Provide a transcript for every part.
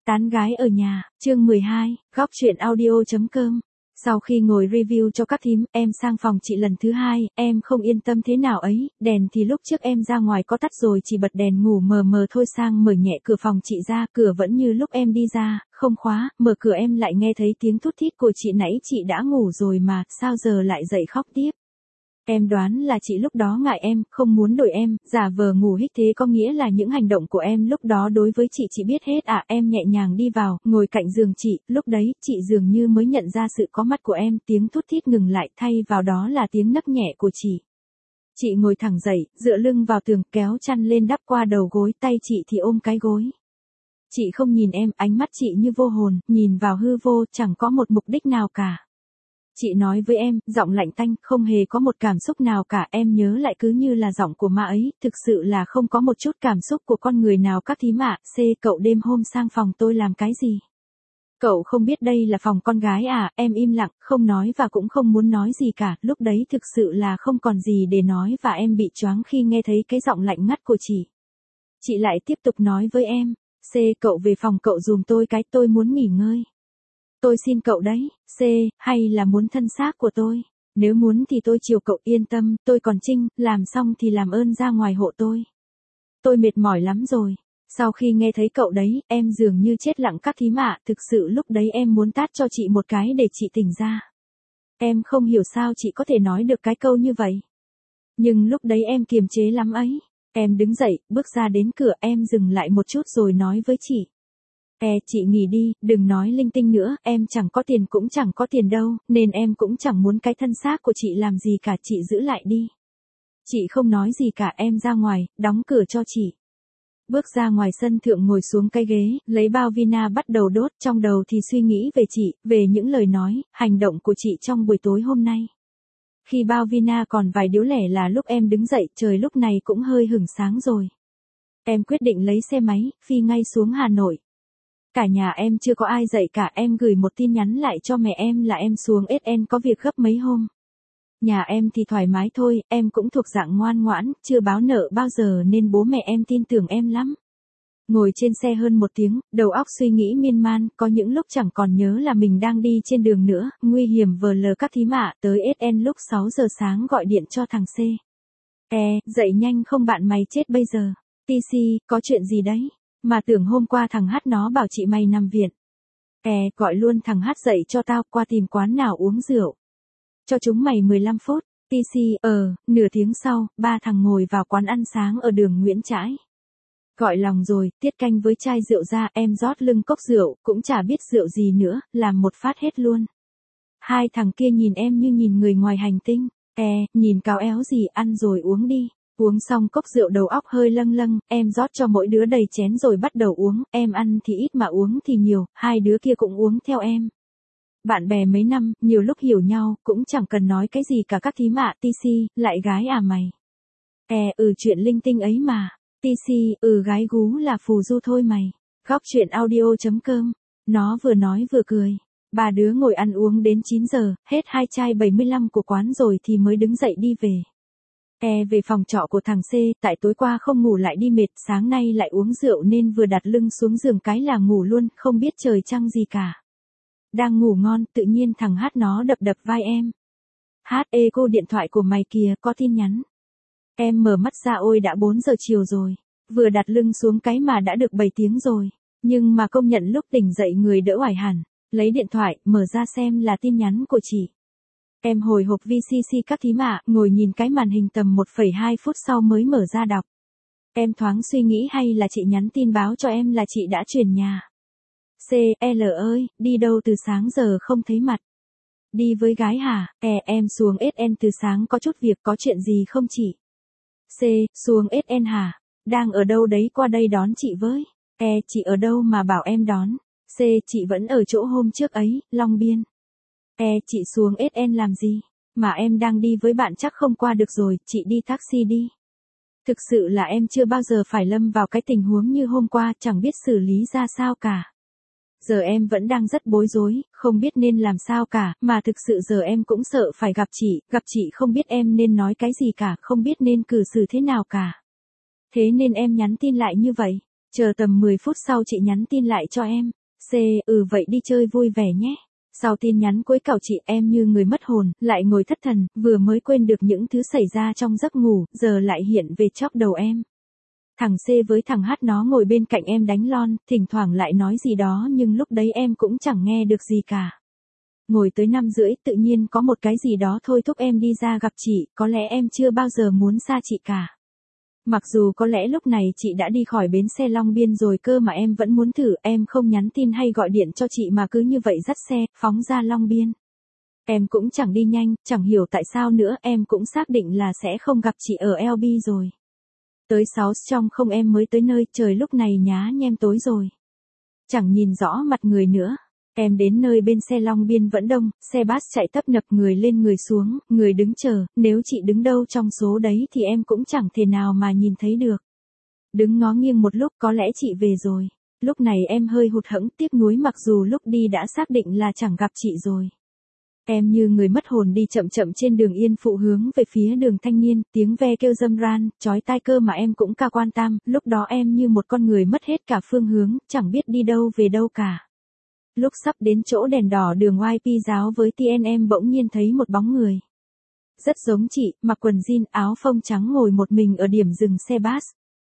Tán gái ở nhà, chương 12, góc truyện audio.com. Sau khi ngồi review cho các thím, em sang phòng chị lần thứ hai, em không yên tâm thế nào ấy, đèn thì lúc trước em ra ngoài có tắt rồi, chỉ bật đèn ngủ mờ mờ thôi, sang mở nhẹ cửa phòng chị ra, cửa vẫn như lúc em đi ra, không khóa, mở cửa em lại nghe thấy tiếng thút thít của chị, nãy chị đã ngủ rồi mà, sao giờ lại dậy khóc tiếp. Em đoán là chị lúc đó ngại em, không muốn đổi em, giả vờ ngủ hích, thế có nghĩa là những hành động của em lúc đó đối với chị biết hết à? Em nhẹ nhàng đi vào, ngồi cạnh giường chị, lúc đấy, chị dường như mới nhận ra sự có mặt của em, tiếng thút thít ngừng lại, thay vào đó là tiếng nấc nhẹ của chị. Chị ngồi thẳng dậy, dựa lưng vào tường, kéo chăn lên đắp qua đầu gối, tay chị thì ôm cái gối. Chị không nhìn em, ánh mắt chị như vô hồn, nhìn vào hư vô, chẳng có một mục đích nào cả. Chị nói với em, giọng lạnh tanh, không hề có một cảm xúc nào cả, em nhớ lại cứ như là giọng của ma ấy, thực sự là không có một chút cảm xúc của con người nào các thím ạ. Cậu đêm hôm sang phòng tôi làm cái gì? Cậu không biết đây là phòng con gái à? Em im lặng, không nói và cũng không muốn nói gì cả, lúc đấy thực sự là không còn gì để nói và em bị choáng khi nghe thấy cái giọng lạnh ngắt của chị. Chị lại tiếp tục nói với em, cậu về phòng cậu giùm tôi cái, tôi muốn nghỉ ngơi. Tôi xin cậu đấy, hay là muốn thân xác của tôi? Nếu muốn thì tôi chiều cậu, yên tâm, tôi còn Trinh, làm xong thì làm ơn ra ngoài hộ tôi. Tôi mệt mỏi lắm rồi. Sau khi nghe thấy cậu đấy, em dường như chết lặng các thím ạ, thực sự lúc đấy em muốn tát cho chị một cái để chị tỉnh ra. Em không hiểu sao chị có thể nói được cái câu như vậy. Nhưng lúc đấy em kiềm chế lắm ấy. Em đứng dậy, bước ra đến cửa, em dừng lại một chút rồi nói với chị. Chị nghỉ đi, đừng nói linh tinh nữa, em chẳng có tiền cũng chẳng có tiền đâu, nên em cũng chẳng muốn cái thân xác của chị làm gì cả, chị giữ lại đi. Chị không nói gì cả, em ra ngoài, đóng cửa cho chị. Bước ra ngoài sân thượng, ngồi xuống cái ghế, lấy bao vina bắt đầu đốt, trong đầu thì suy nghĩ về chị, về những lời nói, hành động của chị trong buổi tối hôm nay. Khi bao vina còn vài điếu lẻ là lúc em đứng dậy, trời lúc này cũng hơi hửng sáng rồi. Em quyết định lấy xe máy, phi ngay xuống Hà Nội. Cả nhà em chưa có ai dậy cả, em gửi một tin nhắn lại cho mẹ em là em xuống SN có việc gấp mấy hôm. Nhà em thì thoải mái thôi, em cũng thuộc dạng ngoan ngoãn, chưa báo nợ bao giờ nên bố mẹ em tin tưởng em lắm. Ngồi trên xe hơn một tiếng, đầu óc suy nghĩ miên man, có những lúc chẳng còn nhớ là mình đang đi trên đường nữa, nguy hiểm vờ lờ các thím ạ. Tới SN lúc 6 giờ sáng gọi điện cho thằng C. Dậy nhanh không bạn mày chết bây giờ. TC, có chuyện gì đấy? Mà tưởng hôm qua thằng H nó bảo chị mày nằm viện. Gọi luôn thằng H dậy cho tao, qua tìm quán nào uống rượu. Cho chúng mày 15 phút. TC, nửa tiếng sau, ba thằng ngồi vào quán ăn sáng ở đường Nguyễn Trãi. Gọi lòng rồi, tiết canh với chai rượu ra, em rót lưng cốc rượu, cũng chả biết rượu gì nữa, làm một phát hết luôn. Hai thằng kia nhìn em như nhìn người ngoài hành tinh. Nhìn cáo éo gì, ăn rồi uống đi. Uống xong cốc rượu đầu óc hơi lâng lâng, em rót cho mỗi đứa đầy chén rồi bắt đầu uống, em ăn thì ít mà uống thì nhiều, hai đứa kia cũng uống theo em. Bạn bè mấy năm, nhiều lúc hiểu nhau, cũng chẳng cần nói cái gì cả các thím ạ. TC, lại gái à mày? Chuyện linh tinh ấy mà. TC, gái gú là phù du thôi mày. Góc truyện audio.com. Nó vừa nói vừa cười. Ba đứa ngồi ăn uống đến 9 giờ, hết 2 chai 75 của quán rồi thì mới đứng dậy đi về. Về phòng trọ của thằng C, tại tối qua không ngủ lại đi mệt, sáng nay lại uống rượu nên vừa đặt lưng xuống giường cái là ngủ luôn, không biết trời trăng gì cả. Đang ngủ ngon, tự nhiên thằng H nó đập vai em. Cô điện thoại của mày kìa, có tin nhắn. Em mở mắt ra, ôi đã 4 giờ chiều rồi. Vừa đặt lưng xuống cái mà đã được 7 tiếng rồi. Nhưng mà công nhận lúc tỉnh dậy người đỡ oải hẳn. Lấy điện thoại, mở ra xem là tin nhắn của chị. Em hồi hộp VCC các thím ạ, ngồi nhìn cái màn hình tầm 1,2 phút sau mới mở ra đọc. Em thoáng suy nghĩ hay là chị nhắn tin báo cho em là chị đã chuyển nhà. CL ơi, đi đâu từ sáng giờ không thấy mặt? Đi với gái hả? Em xuống SN từ sáng có chút việc, có chuyện gì không chị? Xuống SN hả? Đang ở đâu đấy, qua đây đón chị với. Chị ở đâu mà bảo em đón? Chị vẫn ở chỗ hôm trước ấy, Long Biên. Chị xuống SN làm gì? Mà em đang đi với bạn chắc không qua được rồi, chị đi taxi đi. Thực sự là em chưa bao giờ phải lâm vào cái tình huống như hôm qua, chẳng biết xử lý ra sao cả. Giờ em vẫn đang rất bối rối, không biết nên làm sao cả, mà thực sự giờ em cũng sợ phải gặp chị không biết em nên nói cái gì cả, không biết nên cư xử thế nào cả. Thế nên em nhắn tin lại như vậy. Chờ tầm 10 phút sau chị nhắn tin lại cho em. C. Vậy đi chơi vui vẻ nhé. Sau tin nhắn cuối cậu chị, em như người mất hồn, lại ngồi thất thần, vừa mới quên được những thứ xảy ra trong giấc ngủ, giờ lại hiện về chóc đầu em. Thằng C với thằng H nó ngồi bên cạnh em đánh lon, thỉnh thoảng lại nói gì đó nhưng lúc đấy em cũng chẳng nghe được gì cả. Ngồi tới 5:30 tự nhiên có một cái gì đó thôi thúc em đi ra gặp chị, có lẽ em chưa bao giờ muốn xa chị cả. Mặc dù có lẽ lúc này chị đã đi khỏi bến xe Long Biên rồi cơ mà em vẫn muốn thử, em không nhắn tin hay gọi điện cho chị mà cứ như vậy dắt xe, phóng ra Long Biên. Em cũng chẳng đi nhanh, chẳng hiểu tại sao nữa, em cũng xác định là sẽ không gặp chị ở LB rồi. Tới 6 trong không em mới tới nơi, trời lúc này nhá nhem tối rồi. Chẳng nhìn rõ mặt người nữa. Em đến nơi bên xe Long Biên vẫn đông, xe bus chạy tấp nập, người lên người xuống, người đứng chờ, nếu chị đứng đâu trong số đấy thì em cũng chẳng thể nào mà nhìn thấy được. Đứng ngó nghiêng một lúc có lẽ chị về rồi. Lúc này em hơi hụt hẫng tiếc nuối mặc dù lúc đi đã xác định là chẳng gặp chị rồi. Em như người mất hồn đi chậm chậm trên đường Yên Phụ hướng về phía đường Thanh Niên, tiếng ve kêu râm ran, chói tai cơ mà em cũng ca quan tam, lúc đó em như một con người mất hết cả phương hướng, chẳng biết đi đâu về đâu cả. Lúc sắp đến chỗ đèn đỏ đường YP giáo với TN em bỗng nhiên thấy một bóng người. Rất giống chị, mặc quần jean áo phông trắng ngồi một mình ở điểm dừng xe bus.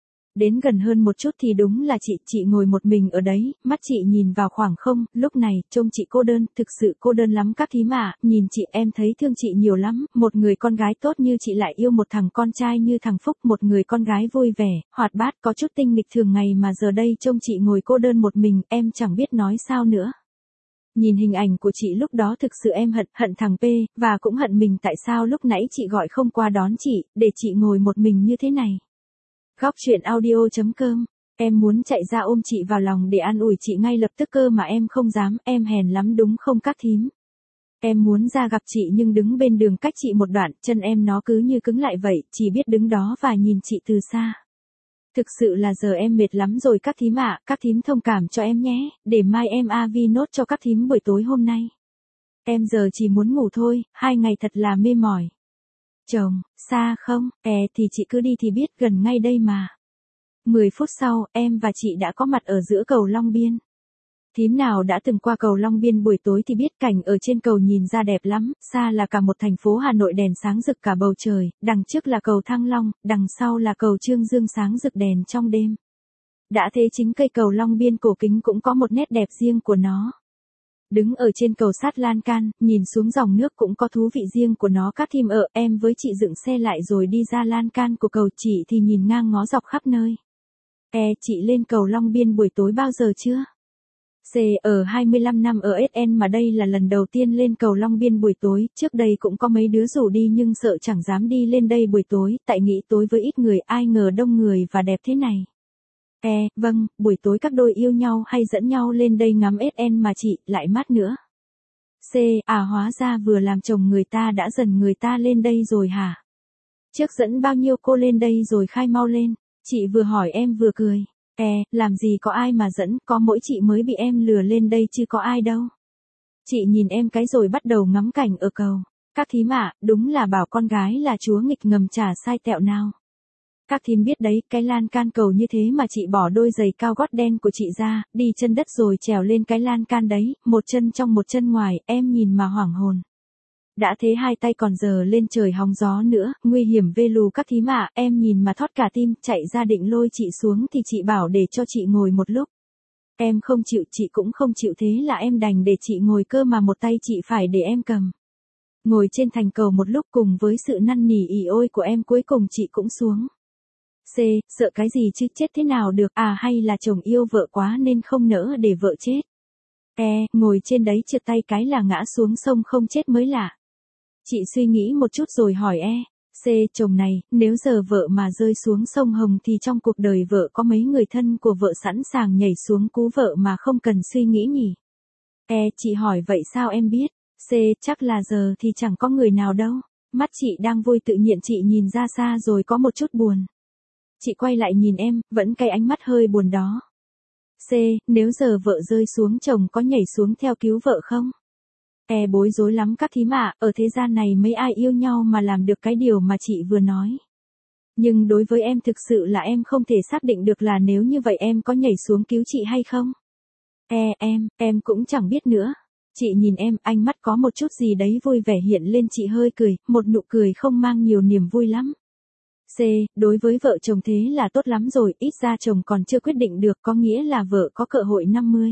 Đến gần hơn một chút thì đúng là chị ngồi một mình ở đấy, mắt chị nhìn vào khoảng không, lúc này, trông chị cô đơn, thực sự cô đơn lắm các thím ạ, nhìn chị em thấy thương chị nhiều lắm, một người con gái tốt như chị lại yêu một thằng con trai như thằng Phúc, một người con gái vui vẻ, hoạt bát, có chút tinh nghịch thường ngày mà giờ đây trông chị ngồi cô đơn một mình, em chẳng biết nói sao nữa. Nhìn hình ảnh của chị lúc đó thực sự em hận thằng P, và cũng hận mình tại sao lúc nãy chị gọi không qua đón chị, để chị ngồi một mình như thế này. Góc truyện audio.com. Em muốn chạy ra ôm chị vào lòng để an ủi chị ngay lập tức cơ mà em không dám, em hèn lắm đúng không các thím? Em muốn ra gặp chị nhưng đứng bên đường cách chị một đoạn, chân em nó cứ như cứng lại vậy, chỉ biết đứng đó và nhìn chị từ xa. Thực sự là giờ em mệt lắm rồi các thím ạ, các thím thông cảm cho em nhé, để mai em AV nốt cho các thím buổi tối hôm nay. Em giờ chỉ muốn ngủ thôi, 2 ngày thật là mê mỏi. Chồng, xa không? Thì chị cứ đi thì biết, gần ngay đây mà. 10 phút sau, em và chị đã có mặt ở giữa cầu Long Biên. Thím nào đã từng qua cầu Long Biên buổi tối thì biết cảnh ở trên cầu nhìn ra đẹp lắm, xa là cả một thành phố Hà Nội đèn sáng rực cả bầu trời, đằng trước là cầu Thăng Long, đằng sau là cầu Trương Dương sáng rực đèn trong đêm. Đã thế chính cây cầu Long Biên cổ kính cũng có một nét đẹp riêng của nó. Đứng ở trên cầu sát lan can, nhìn xuống dòng nước cũng có thú vị riêng của nó các thím ở, em với chị dựng xe lại rồi đi ra lan can của cầu, chị thì nhìn ngang ngó dọc khắp nơi. Chị lên cầu Long Biên buổi tối bao giờ chưa? C. Ở 25 năm ở SN mà đây là lần đầu tiên lên cầu Long Biên buổi tối, trước đây cũng có mấy đứa rủ đi nhưng sợ chẳng dám đi lên đây buổi tối, tại nghĩ tối với ít người, ai ngờ đông người và đẹp thế này. Vâng, buổi tối các đôi yêu nhau hay dẫn nhau lên đây ngắm SN mà chị, lại mát nữa. C. Hóa ra vừa làm chồng người ta đã dần người ta lên đây rồi hả? Trước dẫn bao nhiêu cô lên đây rồi khai mau lên, chị vừa hỏi em vừa cười. Làm gì có ai mà dẫn, có mỗi chị mới bị em lừa lên đây chứ có ai đâu. Chị nhìn em cái rồi bắt đầu ngắm cảnh ở cầu. Các thím ạ, đúng là bảo con gái là chúa nghịch ngầm chả sai tẹo nào. Các thím biết đấy, cái lan can cầu như thế mà chị bỏ đôi giày cao gót đen của chị ra, đi chân đất rồi trèo lên cái lan can đấy, một chân trong một chân ngoài, em nhìn mà hoảng hồn. Đã thế hai tay còn giơ lên trời hóng gió nữa, nguy hiểm vê lù các thím ạ, em nhìn mà thót cả tim, chạy ra định lôi chị xuống thì chị bảo để cho chị ngồi một lúc. Em không chịu, chị cũng không chịu, thế là em đành để chị ngồi cơ mà một tay chị phải để em cầm. Ngồi trên thành cầu một lúc cùng với sự năn nỉ ỉ ôi của em cuối cùng chị cũng xuống. C. Sợ cái gì chứ, chết thế nào được, hay là chồng yêu vợ quá nên không nỡ để vợ chết. Ngồi trên đấy trượt tay cái là ngã xuống sông không chết mới lạ. Chị suy nghĩ một chút rồi hỏi C. Chồng này, nếu giờ vợ mà rơi xuống sông Hồng thì trong cuộc đời vợ có mấy người thân của vợ sẵn sàng nhảy xuống cứu vợ mà không cần suy nghĩ nhỉ? Chị hỏi vậy sao em biết? C. Chắc là giờ thì chẳng có người nào đâu. Mắt chị đang vui tự nhiên chị nhìn ra xa rồi có một chút buồn. Chị quay lại nhìn em, vẫn cái ánh mắt hơi buồn đó. C. Nếu giờ vợ rơi xuống chồng có nhảy xuống theo cứu vợ không? Bối rối lắm các thím ạ, ở thế gian này mấy ai yêu nhau mà làm được cái điều mà chị vừa nói. Nhưng đối với em thực sự là em không thể xác định được là nếu như vậy em có nhảy xuống cứu chị hay không. Em cũng chẳng biết nữa. Chị nhìn em, ánh mắt có một chút gì đấy vui vẻ hiện lên, chị hơi cười, một nụ cười không mang nhiều niềm vui lắm. C, đối với vợ chồng thế là tốt lắm rồi, ít ra chồng còn chưa quyết định được, có nghĩa là vợ có cơ hội 50.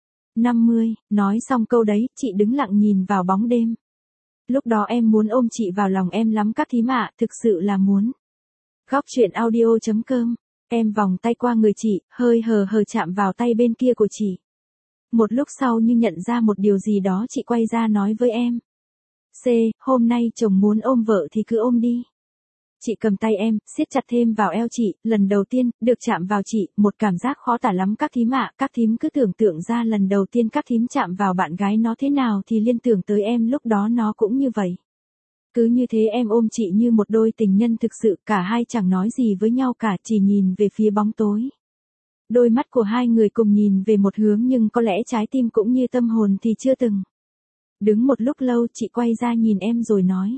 50, nói xong câu đấy, chị đứng lặng nhìn vào bóng đêm. Lúc đó em muốn ôm chị vào lòng em lắm các thím ạ, thực sự là muốn. Góc truyện audio.com, em vòng tay qua người chị, hơi hờ hờ chạm vào tay bên kia của chị. Một lúc sau như nhận ra một điều gì đó, chị quay ra nói với em. C, hôm nay chồng muốn ôm vợ thì cứ ôm đi. Chị cầm tay em, siết chặt thêm vào eo chị, lần đầu tiên, được chạm vào chị, một cảm giác khó tả lắm các thím ạ, các thím cứ tưởng tượng ra lần đầu tiên các thím chạm vào bạn gái nó thế nào thì liên tưởng tới em lúc đó nó cũng như vậy. Cứ như thế em ôm chị như một đôi tình nhân thực sự, cả hai chẳng nói gì với nhau cả, chỉ nhìn về phía bóng tối. Đôi mắt của hai người cùng nhìn về một hướng nhưng có lẽ trái tim cũng như tâm hồn thì chưa từng. Đứng một lúc lâu chị quay ra nhìn em rồi nói.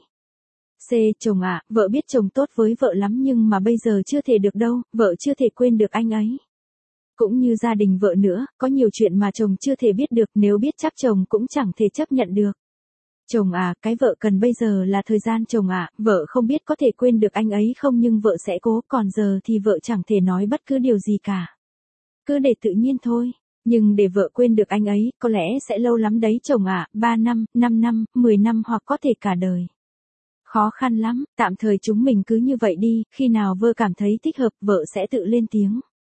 C, chồng ạ, vợ biết chồng tốt với vợ lắm nhưng mà bây giờ chưa thể được đâu, vợ chưa thể quên được anh ấy. Cũng như gia đình vợ nữa, có nhiều chuyện mà chồng chưa thể biết được, nếu biết chắc chồng cũng chẳng thể chấp nhận được. Chồng à, cái vợ cần bây giờ là thời gian chồng ạ, vợ không biết có thể quên được anh ấy không nhưng vợ sẽ cố, còn giờ thì vợ chẳng thể nói bất cứ điều gì cả. Cứ để tự nhiên thôi. Nhưng để vợ quên được anh ấy, có lẽ sẽ lâu lắm đấy chồng ạ, 3 năm, 5 năm, 10 năm hoặc có thể cả đời. Khó khăn lắm, tạm thời chúng mình cứ như vậy đi, khi nào vợ cảm thấy thích hợp, vợ sẽ tự lên tiếng.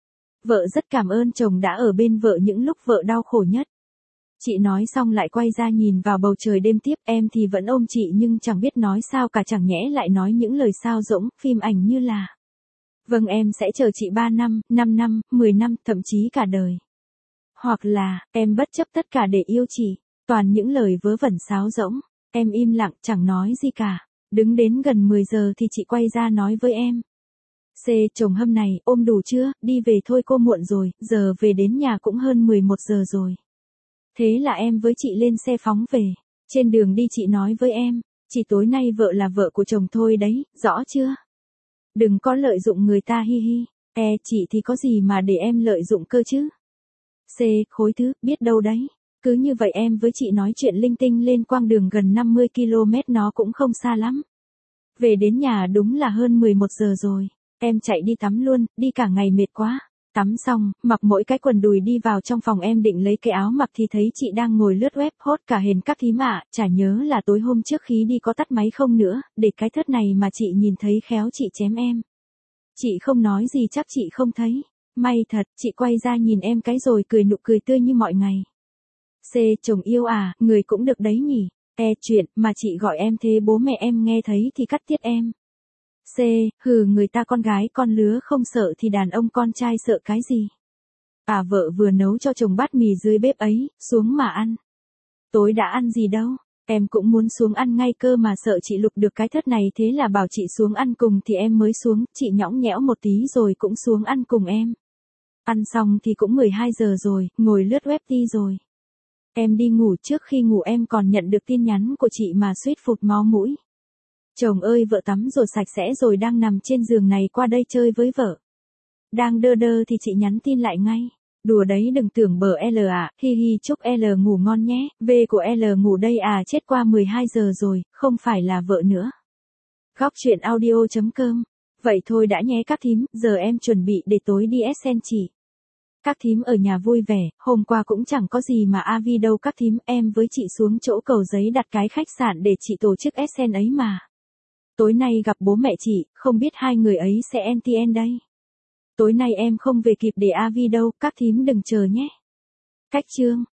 Vợ rất cảm ơn chồng đã ở bên vợ những lúc vợ đau khổ nhất. Chị nói xong lại quay ra nhìn vào bầu trời đêm tiếp, em thì vẫn ôm chị nhưng chẳng biết nói sao cả, chẳng nhẽ lại nói những lời sao rỗng, phim ảnh như là. Vâng, em sẽ chờ chị 3 năm, 5 năm, 10 năm, thậm chí cả đời. Hoặc là, em bất chấp tất cả để yêu chị. Toàn những lời vớ vẩn sáo rỗng. Em im lặng, chẳng nói gì cả. Đứng đến gần 10 giờ thì chị quay ra nói với em. C, chồng hôm này, ôm đủ chưa, đi về thôi cô muộn rồi, giờ về đến nhà cũng hơn 11 giờ rồi. Thế là em với chị lên xe phóng về. Trên đường đi chị nói với em, chỉ tối nay vợ là vợ của chồng thôi đấy, rõ chưa? Đừng có lợi dụng người ta hi hi. Chị thì có gì mà để em lợi dụng cơ chứ? C, khối thứ, biết đâu đấy. Cứ như vậy em với chị nói chuyện linh tinh lên quãng đường gần 50 km, nó cũng không xa lắm. Về đến nhà đúng là hơn 11 giờ rồi. Em chạy đi tắm luôn, đi cả ngày mệt quá. Tắm xong, mặc mỗi cái quần đùi đi vào trong phòng, em định lấy cái áo mặc thì thấy chị đang ngồi lướt web, hốt cả hền các thím ạ, chả nhớ là tối hôm trước khi đi có tắt máy không nữa, để cái thớt này mà chị nhìn thấy khéo chị chém em. Chị không nói gì chắc chị không thấy. May thật, chị quay ra nhìn em cái rồi cười nụ cười tươi như mọi ngày. C, chồng yêu à, người cũng được đấy nhỉ. Chuyện mà chị gọi em thế bố mẹ em nghe thấy thì cắt tiết em. C, người ta con gái con lứa không sợ thì đàn ông con trai sợ cái gì. Vợ vừa nấu cho chồng bát mì dưới bếp ấy, xuống mà ăn. Tối đã ăn gì đâu, em cũng muốn xuống ăn ngay cơ mà sợ chị lục được cái thớt này, thế là bảo chị xuống ăn cùng thì em mới xuống, chị nhõng nhẽo một tí rồi cũng xuống ăn cùng em. Ăn xong thì cũng 12 giờ rồi, ngồi lướt web đi rồi. Em đi ngủ, trước khi ngủ em còn nhận được tin nhắn của chị mà suýt phụt máu mũi. Chồng ơi, vợ tắm rồi sạch sẽ rồi đang nằm trên giường này, qua đây chơi với vợ. Đang đơ đơ thì chị nhắn tin lại ngay. Đùa đấy, đừng tưởng bờ L à, hi hi, chúc L ngủ ngon nhé, V của L ngủ đây à, chết qua 12 giờ rồi, không phải là vợ nữa. Góc truyện audio.com. Vậy thôi đã nhé các thím, giờ em chuẩn bị để tối đi SN chị. Các thím ở nhà vui vẻ, hôm qua cũng chẳng có gì mà AV đâu các thím, em với chị xuống chỗ Cầu Giấy đặt cái khách sạn để chị tổ chức SN ấy mà. Tối nay gặp bố mẹ chị, không biết hai người ấy sẽ NTN đây. Tối nay em không về kịp để AV đâu, các thím đừng chờ nhé. Cách chương.